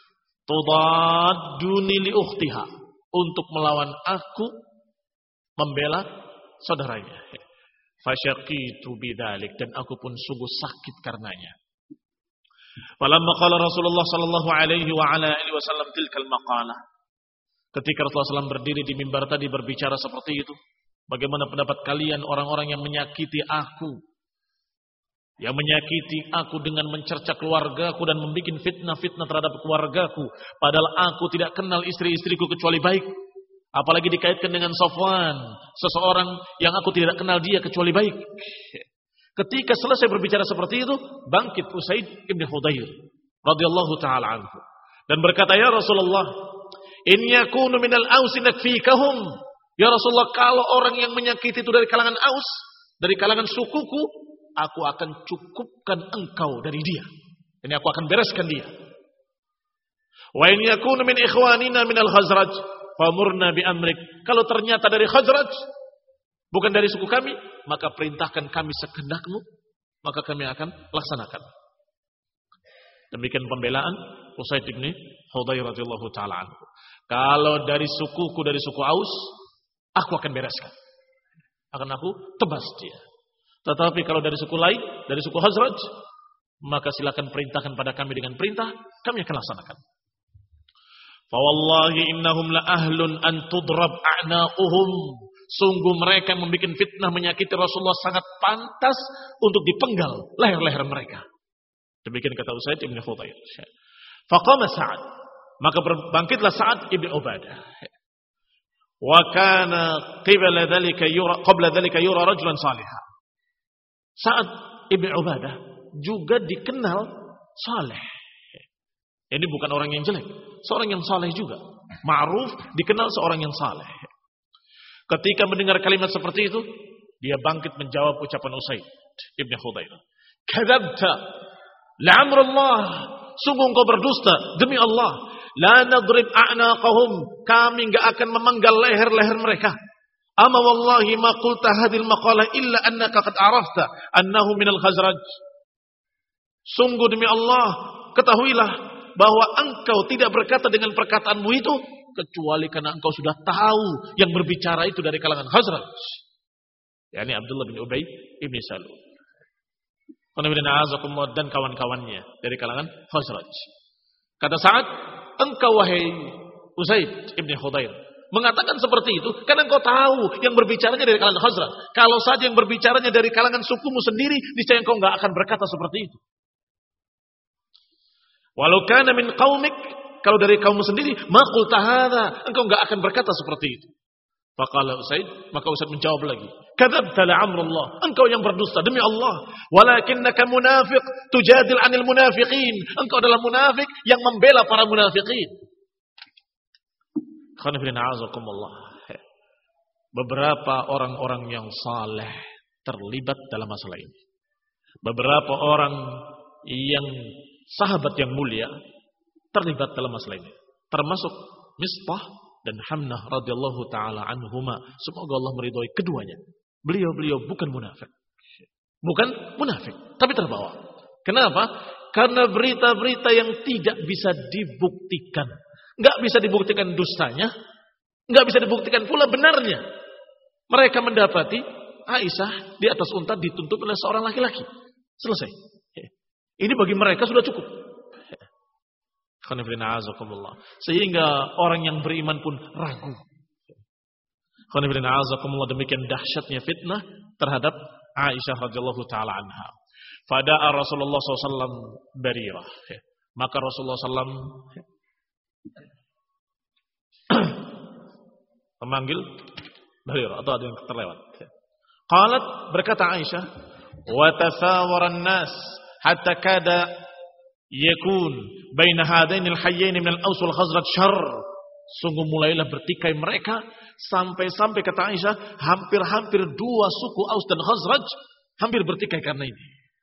Tudadduni li ukhtiha, untuk melawan aku, membela saudaranya. Fasyaqitu bidzalik, dan aku pun sungguh sakit karenanya. Falamma qala Rasulullah sallallahu alaihi wa ala alihi wasallam tilkal maqalah. Ketika Rasulullah sallallahu alaihi wasallam berdiri di mimbar tadi berbicara seperti itu, bagaimana pendapat kalian orang-orang yang menyakiti aku? Yang menyakiti aku dengan mencerca keluargaku dan membuat fitnah-fitnah terhadap keluargaku, padahal aku tidak kenal istri-istriku kecuali baik. Apalagi dikaitkan dengan Safwan, seseorang yang aku tidak kenal dia kecuali baik. Ketika selesai berbicara seperti itu, bangkit Usaid ibn Hudayr radhiyallahu taala anhu dan berkata, ya Rasulullah, in yakunu minal Aus nakfikahum. Ya Rasulullah, kalau orang yang menyakiti itu dari kalangan Aus, dari kalangan sukuku, aku akan cukupkan engkau dari dia. Ini aku akan bereskan dia. Wa in yakunu min ikhwanina minal Khazraj famurna bi amrik. Kalau ternyata dari Khazraj, bukan dari suku kami, maka perintahkan kami sekehendakmu, maka kami akan laksanakan. Demikian pembelaan Usaid bin Hudayr radhiyallahu taala anhu. Kalau dari sukuku, dari suku Aus, aku akan bereskan. Akan aku tebas dia. Tetapi kalau dari suku lain, dari suku Khazraj, maka silakan perintahkan pada kami dengan perintah, kami akan laksanakan. Fa wallahi innahum la ahlun an tudrab a'na'uhum. Sungguh mereka yang membuat fitnah menyakiti Rasulullah sangat pantas untuk dipenggal leher-leher mereka. Demikian kata Usaid ibn Hudayr. Faqama Sa'ad, maka berbangkitlah Sa'ad ibn Ubadah. Wa kana qibla dzalika yura qabla dzalika yura rajulan salihah. Sa'ad ibn Ubadah juga dikenal saleh. Ini bukan orang yang jelek, seorang yang saleh juga. Ma'ruf, dikenal seorang yang saleh. Ketika mendengar kalimat seperti itu, dia bangkit menjawab ucapan Usaid ibn Hudayr. Kadzabta, la'amrullah, sungguh engkau berdusta demi Allah. La nadrib a'naqahum, kami enggak akan memenggal leher-leher mereka. Ama wallahi ma qulta hadhil maqalah illa annaka qad arafta annahu minal Khazraj. Sungguh demi Allah, ketahuilah bahwa engkau tidak berkata dengan perkataanmu itu kecuali karena engkau sudah tahu yang berbicara itu dari kalangan Khazraj. yakni Abdullah bin Ubay ibn Salul. Dan kawan-kawannya dari kalangan Khazraj. Kata Sa'ad, engkau wahai Usaid ibn Khudair mengatakan seperti itu karena engkau tahu yang berbicaranya dari kalangan Khazraj. Kalau saja yang berbicaranya dari kalangan sukumu sendiri, niscaya engkau enggak akan berkata seperti itu. Walau kana min qaumik, kalau dari kaummu sendiri, ma qulta hadza, engkau enggak akan berkata seperti itu. Faqala Usaid, maka Usaid menjawab lagi, kadzabta la'amrullah, engkau yang berdusta demi Allah. Walakinnaka munafiq tujadil 'anil munafiqin, engkau adalah munafik yang membela para munafiqin. Beberapa orang-orang yang saleh terlibat dalam masalah ini. Beberapa orang yang sahabat yang mulia terlibat dalam masalah ini. Termasuk Mistah dan Hamnah radhiyallahu taala anhuma. Semoga Allah meridhai keduanya. Beliau-beliau bukan munafik. Bukan munafik, tapi terbawa. Kenapa? Karena berita-berita yang tidak bisa dibuktikan. Enggak bisa dibuktikan dustanya, enggak bisa dibuktikan pula benarnya. Mereka mendapati Aisyah di atas unta dituntut oleh seorang laki-laki. Selesai. Ini bagi mereka sudah cukup. Sehingga orang yang beriman pun ragu. Demikian dahsyatnya fitnah terhadap Aisyah radhiyallahu taala anha. Fada'a Rasulullah shallallahu alaihi wasallam Barirah. Maka Rasulullah shallallahu alaihi wasallam memanggil Barirah, atau ada yang terlewat. Qalat, berkata Aisyah, wa tasawara an-nas hatta kada yakun baina hadainil hayyain min al-Aws wal Khazraj syarr. Sungguh mulailah bertikai mereka sampai-sampai kata Aisyah hampir-hampir dua suku Aus dan Khazraj hampir bertikai karena ini.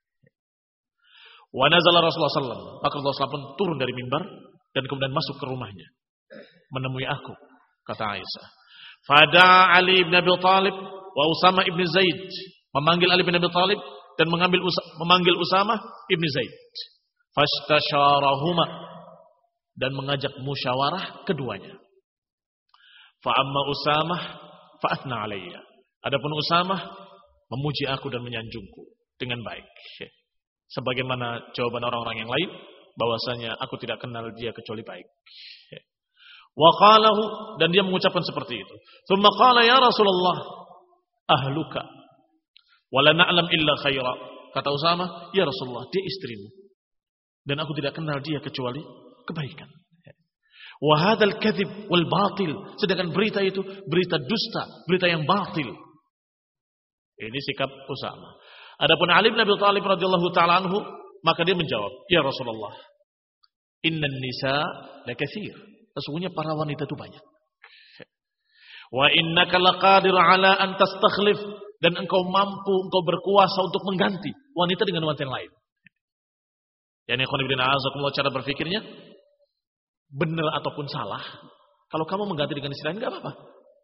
Wa nazala Rasulullah sallallahu alaihi wasallam, maka Rasulullah sallallahu alaihi wasallam pun turun dari mimbar dan kemudian masuk ke rumahnya menemui aku, kata Aisyah. Fada Ali bin Abi Thalib wa Usama ibn Zaid, memanggil Ali bin Abi Thalib dan mengambil memanggil Usama ibn Zaid. Fastasharahuma, dan mengajak musyawarah keduanya. Fa amma Usamah fa athna alayya. Adapun Usamah memuji aku dan menyanjungku dengan baik. Sebagaimana jawaban orang-orang yang lain, bahwasanya aku tidak kenal dia kecuali baik. Wa qalahu, dan dia mengucapkan seperti itu. Tsumma qala ya Rasulullah ahluka wa la na'lam illa khaira. Kata Usamah, ya Rasulullah, dia istrimu dan aku tidak kenal dia kecuali kebaikan. Wa hadzal kadzib wal batil, sedangkan berita itu berita dusta, berita yang batil. Ini sikap Usamah. Adapun Ali bin Abi Thalib radhiyallahu taala anhu, maka dia menjawab, ya Rasulullah, innan nisa lakatsir. Sesungguhnya para wanita itu banyak. Wa innaka laqadir ala an tastakhlif, dan engkau mampu, engkau berkuasa untuk mengganti wanita dengan wanita yang lain. Yani khonibina cara berpikirnya benar ataupun salah, kalau kamu mengganti dengan istilah lain enggak apa-apa.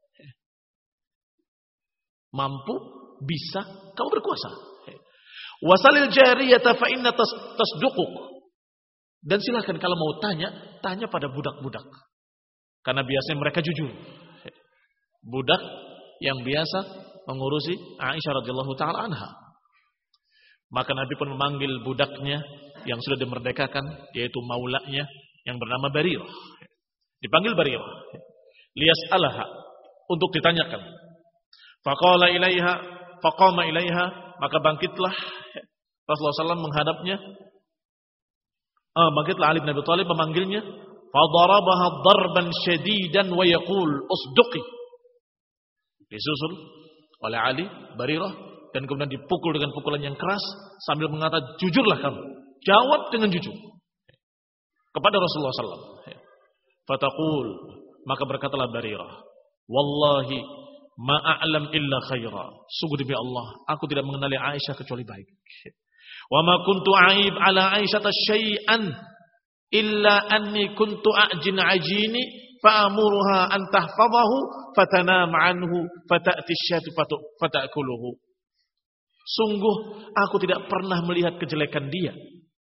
Mampu, bisa, kamu berkuasa. Wasalil jariyata fa inna tasduquk. Dan silakan kalau mau tanya, tanya pada budak-budak. Karena biasanya mereka jujur. Budak yang biasa mengurusi Aisyah radhiyallahu taala anha. Maka Nabi pun memanggil budaknya yang sudah dimerdekakan, yaitu maulanya yang bernama Barirah. Dipanggil Barirah. Liyas'alaha, untuk ditanyakan. Faqala ilaiha, faqama ilaiha, maka bangkitlah Rasulullah sallallahu alaihi wasallam menghadapnya. Ah, bangkitlah Ali bin Abi Thalib memanggilnya. Fadarabaha darban syadidan wa yaqul usduqi. Disusul oleh Ali Barirah dan kemudian dipukul dengan pukulan yang keras sambil mengatakan, jujurlah kamu, jawab dengan jujur kepada Rasulullah sallallahu alaihi wasallam. Fataqul, maka berkatalah Barirah, wallahi ma a'lam illa khaira. Sungguh demi Allah, aku tidak mengenali Aisyah kecuali baik. Wa ma kuntu aib ala Aisyata syai'an illa anni kuntu a'jin ajini fa'amuruha an tahfadhahu fatanam anhu fata'ti syatu fata'kuluhu. Sungguh aku tidak pernah melihat kejelekan dia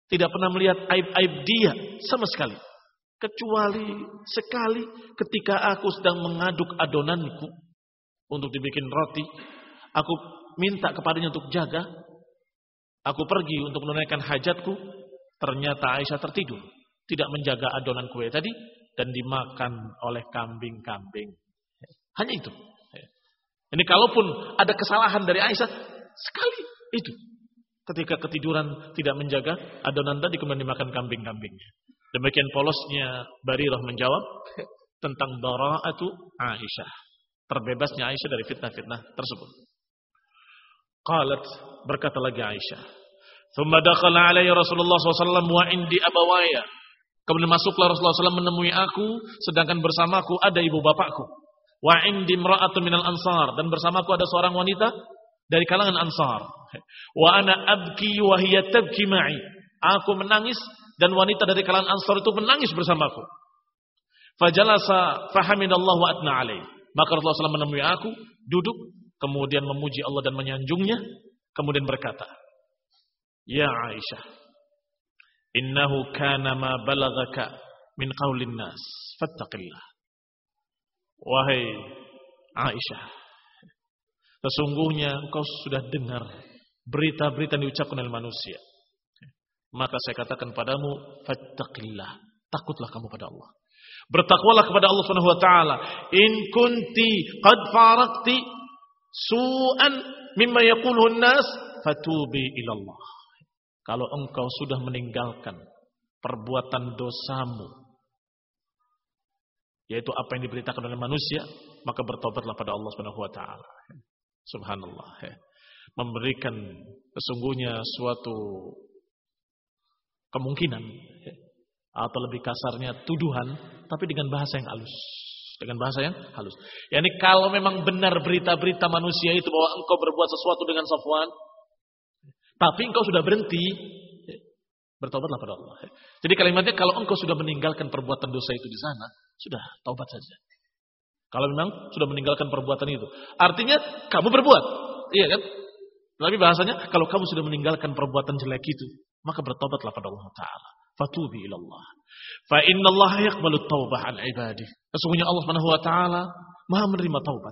Tidak pernah melihat aib-aib dia sama sekali. Kecuali sekali ketika aku sedang mengaduk adonanku untuk dibikin roti. Aku minta kepadanya untuk jaga. Aku pergi untuk menunaikan hajatku. Ternyata Aisyah tertidur. Tidak menjaga adonan kue tadi. Dan dimakan oleh kambing-kambing. Hanya itu. Ini kalaupun ada kesalahan dari Aisyah, sekali itu. Ketika ketiduran tidak menjaga adonan tadi kemudian dimakan kambing-kambingnya. Demikian polosnya Barirah menjawab tentang bara'atu Aisyah. Terbebasnya Aisyah dari fitnah-fitnah tersebut. Qalat, berkata lagi Aisyah. Thumma dakhala alayya Rasulullah shallallahu alaihi wasallam wa indi abawaya. Kemudian masuklah Rasulullah shallallahu alaihi wasallam menemui aku, sedangkan bersamaku ada ibu bapakku. Wa indi imra'atun minal ansar, dan bersamaku ada seorang wanita dari kalangan Ansar. Wa ana abki wa hiya tabki ma'i. Aku menangis dan wanita dari kalangan Ansar itu menangis bersamaku. Fajalasa fahamidallahu wa atna alaih. Maka Rasulullah shallallahu alaihi wasallam menemui aku, duduk, kemudian memuji Allah dan menyanjungnya, kemudian berkata, "Ya Aisyah, innahu kana ma balagaka min qaulin nas, fattaqillah." Wahai Aisyah, sesungguhnya engkau sudah dengar berita-berita yang diucapkan oleh manusia. Maka saya katakan padamu, fattaqillah, takutlah kamu pada Allah. Bertakwalah kepada Allah Subhanahu wa taala. In kunti qad faraqti su'an mimma yaquluhu an-nas, fatubi ila Allah. Kalau engkau sudah meninggalkan perbuatan dosamu, yaitu apa yang diberitakan oleh manusia, maka bertobatlah pada Allah Subhanahu wa taala. Subhanallah. Memberikan sesungguhnya suatu kemungkinan atau lebih kasarnya tuduhan, tapi dengan bahasa yang halus. Dengan bahasa yang halus. Yani kalau memang benar berita-berita manusia itu bahwa engkau berbuat sesuatu dengan Safwan, tapi engkau sudah berhenti, bertobatlah pada Allah. Jadi kalimatnya kalau engkau sudah meninggalkan perbuatan dosa itu di sana, sudah taubat saja. Kalau memang sudah meninggalkan perbuatan itu, artinya kamu berbuat, iya kan? Tapi bahasanya kalau kamu sudah meninggalkan perbuatan jelek itu, maka bertobatlah pada Allah Taala. Fatubi ila Allah. Fa inna Allah yaqbalu taubah an ibadihi. Sesungguhnya Allah Subhanahu wa taala Maha menerima taubat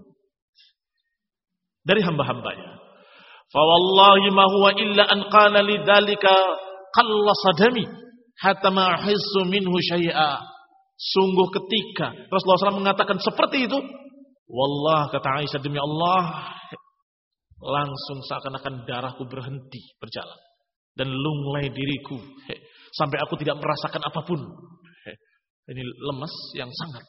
dari hamba-hambanya. Fa wallahi ma huwa illa an qala lidzalika qalla sadami hatta ma ahissu minhu syai'a. Sungguh ketika Rasulullah shallallahu alaihi wasallam mengatakan seperti itu, wallah, kata Aisyah, demi Allah, langsung seakan-akan darahku berhenti berjalan dan lunglai diriku sampai aku tidak merasakan apapun. Ini lemas yang sangat,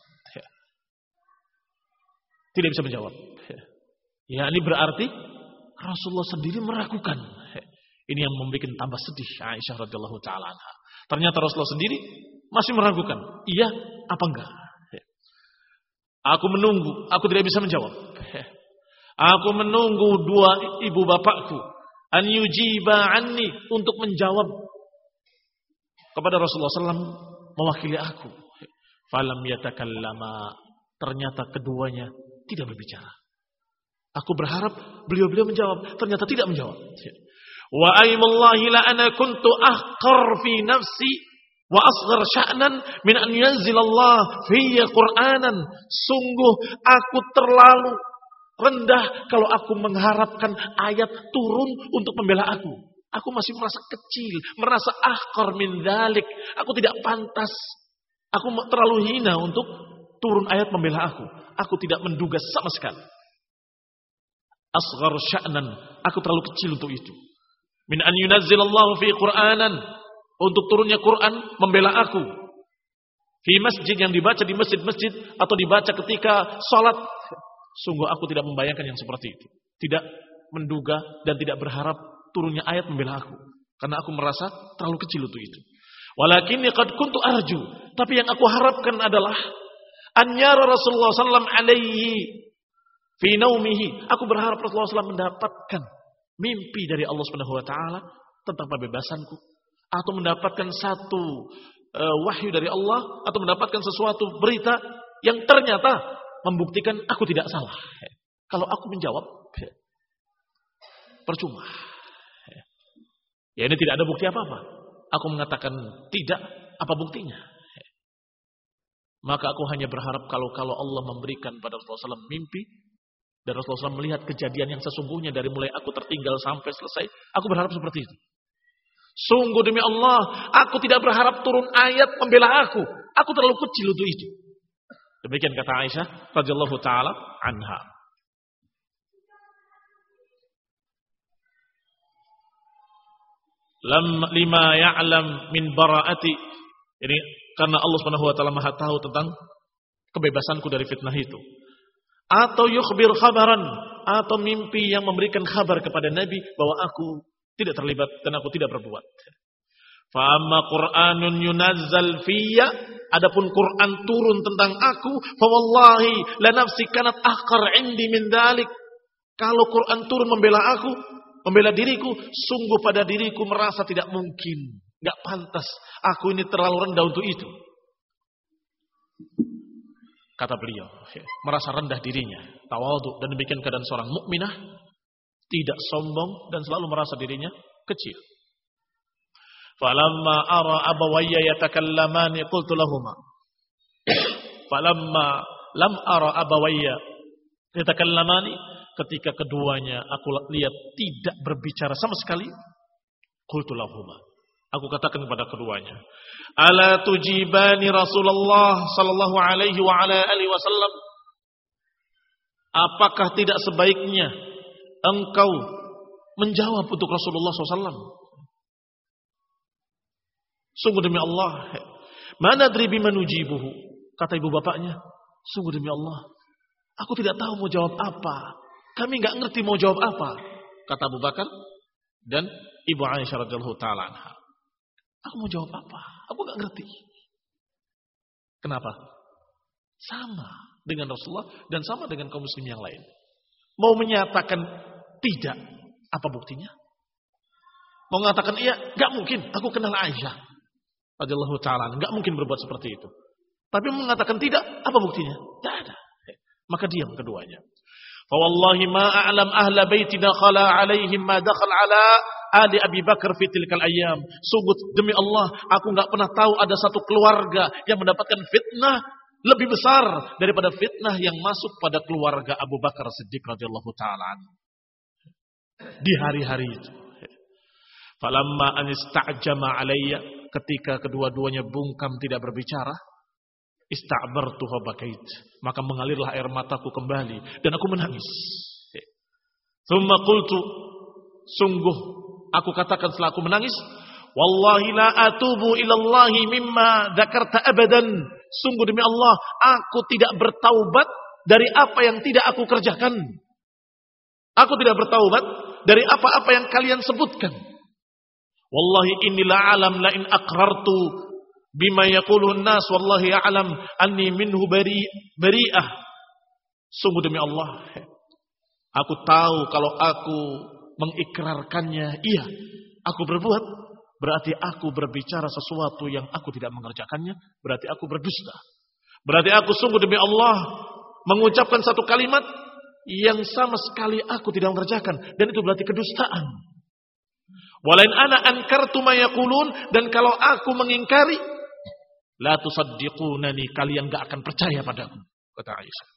tidak bisa menjawab. Ya, ini berarti Rasulullah sendiri meragukan. Ini yang membuat tambah sedih Aisyah radhiyallahu taala anha. Ternyata Rasulullah sendiri masih meragukan, iya apa enggak? Aku menunggu, aku tidak bisa menjawab. Aku menunggu dua ibu bapakku an yujiba anni, untuk menjawab kepada Rasulullah shallallahu alaihi wasallam mewakili aku. Falam yatakallama, ternyata keduanya tidak berbicara. Aku berharap beliau-beliau menjawab, ternyata tidak menjawab. Wa aymallahi la ana kuntu ahqar fi nafsi wa asghar sya'nan min an yanzilallah fiyya Qur'anan. Sungguh aku terlalu rendah kalau aku mengharapkan ayat turun untuk membela aku. Aku masih merasa kecil, merasa ahqar min dzalik. Aku tidak pantas. Aku terlalu hina untuk turun ayat membela aku. Aku tidak menduga sama sekali. Asghar sya'nan, aku terlalu kecil untuk itu. Min an yunazzilallahu fi Qur'anan, untuk turunnya Quran membela aku. Fi masjid, yang dibaca di masjid-masjid atau dibaca ketika salat. Sungguh aku tidak membayangkan yang seperti itu. Tidak menduga dan tidak berharap turunnya ayat membela aku. Karena aku merasa terlalu kecil untuk itu. Walakinni qad kuntu arju, tapi yang aku harapkan adalah an yara Rasulullah sallallahu alaihi wasallam alaihi fi naumihi. Aku berharap Rasulullah sallallahu alaihi wasallam mendapatkan mimpi dari Allah Subhanahu wa taala tentang pembebasanku, atau mendapatkan satu uh, wahyu dari Allah, atau mendapatkan sesuatu berita yang ternyata membuktikan aku tidak salah. Kalau aku menjawab, percuma. Ya, ini tidak ada bukti apa-apa. aku mengatakan tidak, apa buktinya? Maka aku hanya berharap kalau kalau Allah memberikan pada Rasulullah shallallahu alaihi wasallam mimpi, dan Rasulullah shallallahu alaihi wasallam melihat kejadian yang sesungguhnya dari mulai aku tertinggal sampai selesai, aku berharap seperti itu. Sungguh demi Allah, aku tidak berharap turun ayat membela aku. Aku terlalu kecil untuk itu. Demikian kata Aisyah radhiyallahu taala anha. Lam lima ya'lam min bara'ati. Ini karena Allah Subhanahu wa taala Maha tahu tentang kebebasanku dari fitnah itu. Atau yukhbir khabaran, atau mimpi yang memberikan kabar kepada Nabi bahwa aku tidak terlibat dan aku tidak berbuat. Fa amma Qur'anun yunazzal fiyya, adapun Quran turun tentang aku, fa wallahi la nafsi kanat ahqar indi min dzalik. Kalau Quran turun membela aku, membela diriku, sungguh pada diriku merasa tidak mungkin, enggak pantas. Aku ini terlalu rendah untuk itu. Kata beliau, merasa rendah dirinya, tawadhu, dan demikian keadaan seorang mukminah, tidak sombong dan selalu merasa dirinya kecil. Falamma ara abawayya yatakallamani qultu lahumā. Falamma lam ara abawayya yatakallamani, ketika keduanya aku lihat tidak berbicara sama sekali, qultu lahumā, aku katakan kepada keduanya, ala tujibani Rasulullah sallallahu alaihi wa ala alihi wasallam, apakah tidak sebaiknya engkau menjawab untuk Rasulullah sallallahu alaihi wasallam? Sungguh demi Allah, mana adri bima nujibuhu, kata ibu bapaknya, sungguh demi Allah, aku tidak tahu mau jawab apa. Kami enggak ngerti mau jawab apa, kata Abu Bakar dan Ibu Aisyah radhiyallahu taala anha. Aku mau jawab apa? Aku enggak ngerti. Kenapa? Sama dengan Rasulullah dan sama dengan kaum muslim yang lain. Mau menyatakan tidak, apa buktinya? Mau mengatakan iya, enggak mungkin. Aku kenal Aisyah radhiyallahu taala, enggak mungkin berbuat seperti itu. Tapi mengatakan tidak, apa buktinya? Tidak ada. Maka diam keduanya. Fa wallahi ma a'lam ahla baitina khala alaihim ma dakhal ala Ali Abi Bakar fi tilkal ayyam. Sungguh demi Allah, aku enggak pernah tahu ada satu keluarga yang mendapatkan fitnah lebih besar daripada fitnah yang masuk pada keluarga Abu Bakar Siddiq radhiyallahu taala di hari-hari itu. Falamma an ista'jama alayya, ketika kedua-duanya bungkam tidak berbicara, ista'bartu wa bakait, maka mengalirlah air mataku kembali dan aku menangis. Tsumma qultu, sungguh aku katakan setelah aku menangis, wallahi la atubu ilallahi mimma dzakarta abadan. Sungguh demi Allah, aku tidak bertaubat dari apa yang tidak aku kerjakan. Aku tidak bertaubat dari apa-apa yang kalian sebutkan. Wallahi inni la'alam la in aqrartu bima yaquluun nas wallahi ya'lam anni minhu bari bari'ah. Sungguh demi Allah, aku tahu kalau aku mengikrarkannya, iya, aku berbuat, berarti aku berbicara sesuatu yang aku tidak mengerjakannya, berarti aku berdusta. Berarti aku sungguh demi Allah mengucapkan satu kalimat yang sama sekali aku tidak mengerjakan, dan itu berarti kedustaan. Walain ana ankartu ma yaqulun, dan kalau aku mengingkari, la tusaddiqunani, kalian enggak akan percaya padaku, kata Aisyah.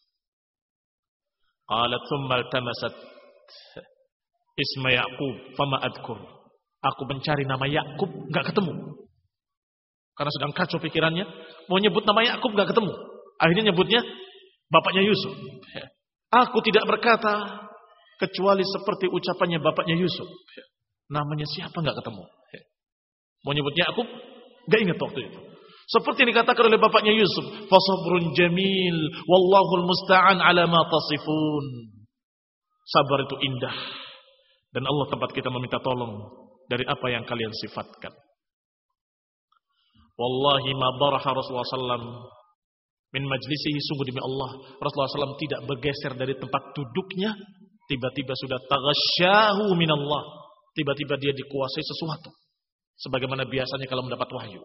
Qalat thumma iltamasat isma Yaqub fama adkur. Aku mencari nama Yakub, enggak ketemu. Karena sedang kacau pikirannya, mau nyebut nama Yakub enggak ketemu. Akhirnya nyebutnya bapaknya Yusuf. Aku tidak berkata kecuali seperti ucapannya bapaknya Yusuf. Namanya siapa enggak ketemu. Mau nyebut Yakub, enggak ingat waktu itu. Seperti yang dikatakan oleh bapaknya Yusuf, fasabrun jamil wallahul musta'an ala ma tasifun. Sabar itu indah, dan Allah tempat kita meminta tolong dari apa yang kalian sifatkan. Wallahi ma baraha Rasulullah sallallahu alaihi wasallam min majlisihi, sungguh demi Allah, Rasulullah sallallahu alaihi wasallam tidak bergeser dari tempat duduknya, tiba-tiba sudah taghasyahu minallah, tiba-tiba dia dikuasai sesuatu, sebagaimana biasanya kalau mendapat wahyu.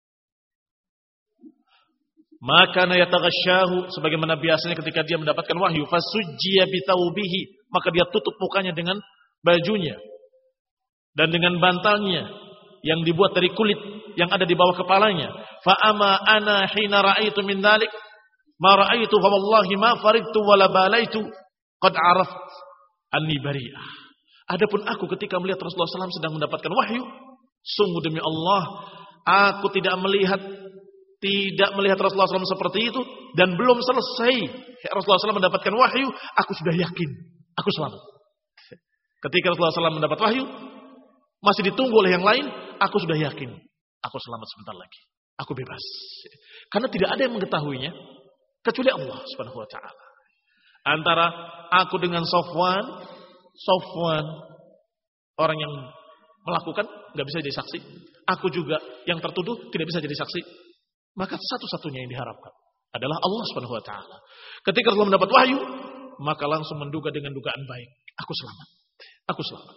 Maka yataghasyahu, sebagaimana biasanya ketika dia mendapatkan wahyu, fasujjiya bitaubihi, maka dia tutup mukanya dengan bajunya dan dengan bantalnya yang dibuat dari kulit yang ada di bawah kepalanya. Fa ama ana hina ra'aitu min dzalik ma ra'aitu fa wallahi ma faridtu wala balaitu qad araft anni bari'ah. Adapun aku ketika melihat Rasulullah sallallahu alaihi wasallam sedang mendapatkan wahyu, sungguh demi Allah, aku tidak melihat tidak melihat Rasulullah sallallahu alaihi wasallam seperti itu, dan belum selesai Rasulullah sallallahu alaihi wasallam mendapatkan wahyu, aku sudah yakin aku selamat. Ketika Rasulullah sallallahu alaihi wasallam mendapat wahyu, masih ditunggu oleh yang lain, aku sudah yakin aku selamat sebentar lagi, aku bebas. Karena tidak ada yang mengetahuinya kecuali Allah Subhanahu wa taala. Antara aku dengan Safwan, Safwan orang yang melakukan nggak bisa jadi saksi, aku juga yang tertuduh tidak bisa jadi saksi, maka satu-satunya yang diharapkan adalah Allah Subhanahu wa taala. Ketika Rasulullah mendapat wahyu, maka langsung menduga dengan dugaan baik, aku selamat. Aku selamat.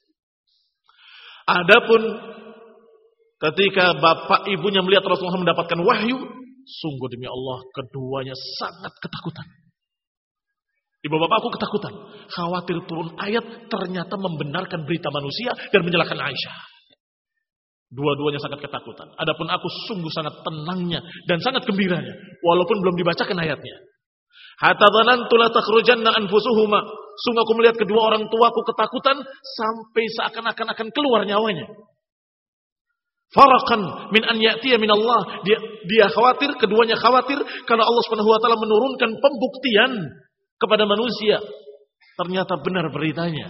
Adapun ketika bapak ibunya melihat Rasulullah mendapatkan wahyu, sungguh demi Allah keduanya sangat ketakutan. Ibu bapakku ketakutan, khawatir turun ayat ternyata membenarkan berita manusia dan menyalahkan Aisyah. Dua-duanya sangat ketakutan. Adapun aku sungguh sangat tenangnya dan sangat gembiranya, walaupun belum dibacakan ayatnya. Hatta dhanantu la takhrujanna anfusuhuma. Sungguh aku melihat kedua orang tuaku ketakutan sampai seakan-akan akan keluar nyawanya. Farakan min an ya'tiya min Allah. Dia, dia khawatir, keduanya khawatir karena Allah Subhanahu wa taala menurunkan pembuktian kepada manusia. Ternyata benar beritanya.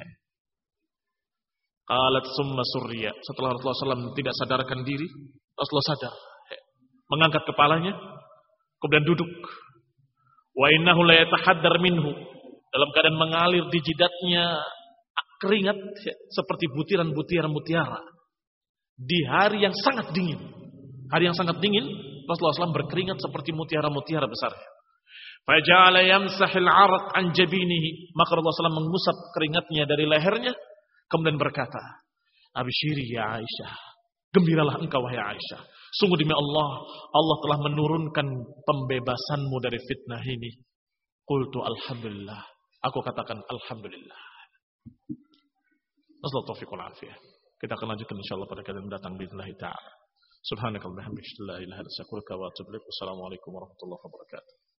Qalat summa surya. Setelah Rasulullah sallallahu alaihi wasallam tidak sadarkan diri, Rasulullah sadar. Mengangkat kepalanya, kemudian duduk. Wa innahu la yatahaddar minhu. Dalam keadaan mengalir di jidatnya keringat seperti butiran-butiran mutiara. Di hari yang sangat dingin. Hari yang sangat dingin, Rasulullah sallallahu alaihi wasallam berkeringat seperti mutiara-mutiara besar. Faja'ala yamsahil 'araq an jabinihi. Maka Rasulullah sallallahu alaihi wasallam mengusap keringatnya dari lehernya, kemudian berkata, "Absyiri ya Aisyah, gembiralah engkau wahai Aisyah. Sungguh demi Allah, Allah telah menurunkan pembebasanmu dari fitnah ini." Qultu alhamdulillah. Aku katakan alhamdulillah. Nasallahu taufiq wal afiyah. Kita akan lanjutkan insyaallah pada kali mendatang باذنillah taala. Subhanakallahumma wa bihamdika la ilaha illa anta astaghfiruka wa atubu ilaik. Wassalamualaikum warahmatullahi wabarakatuh.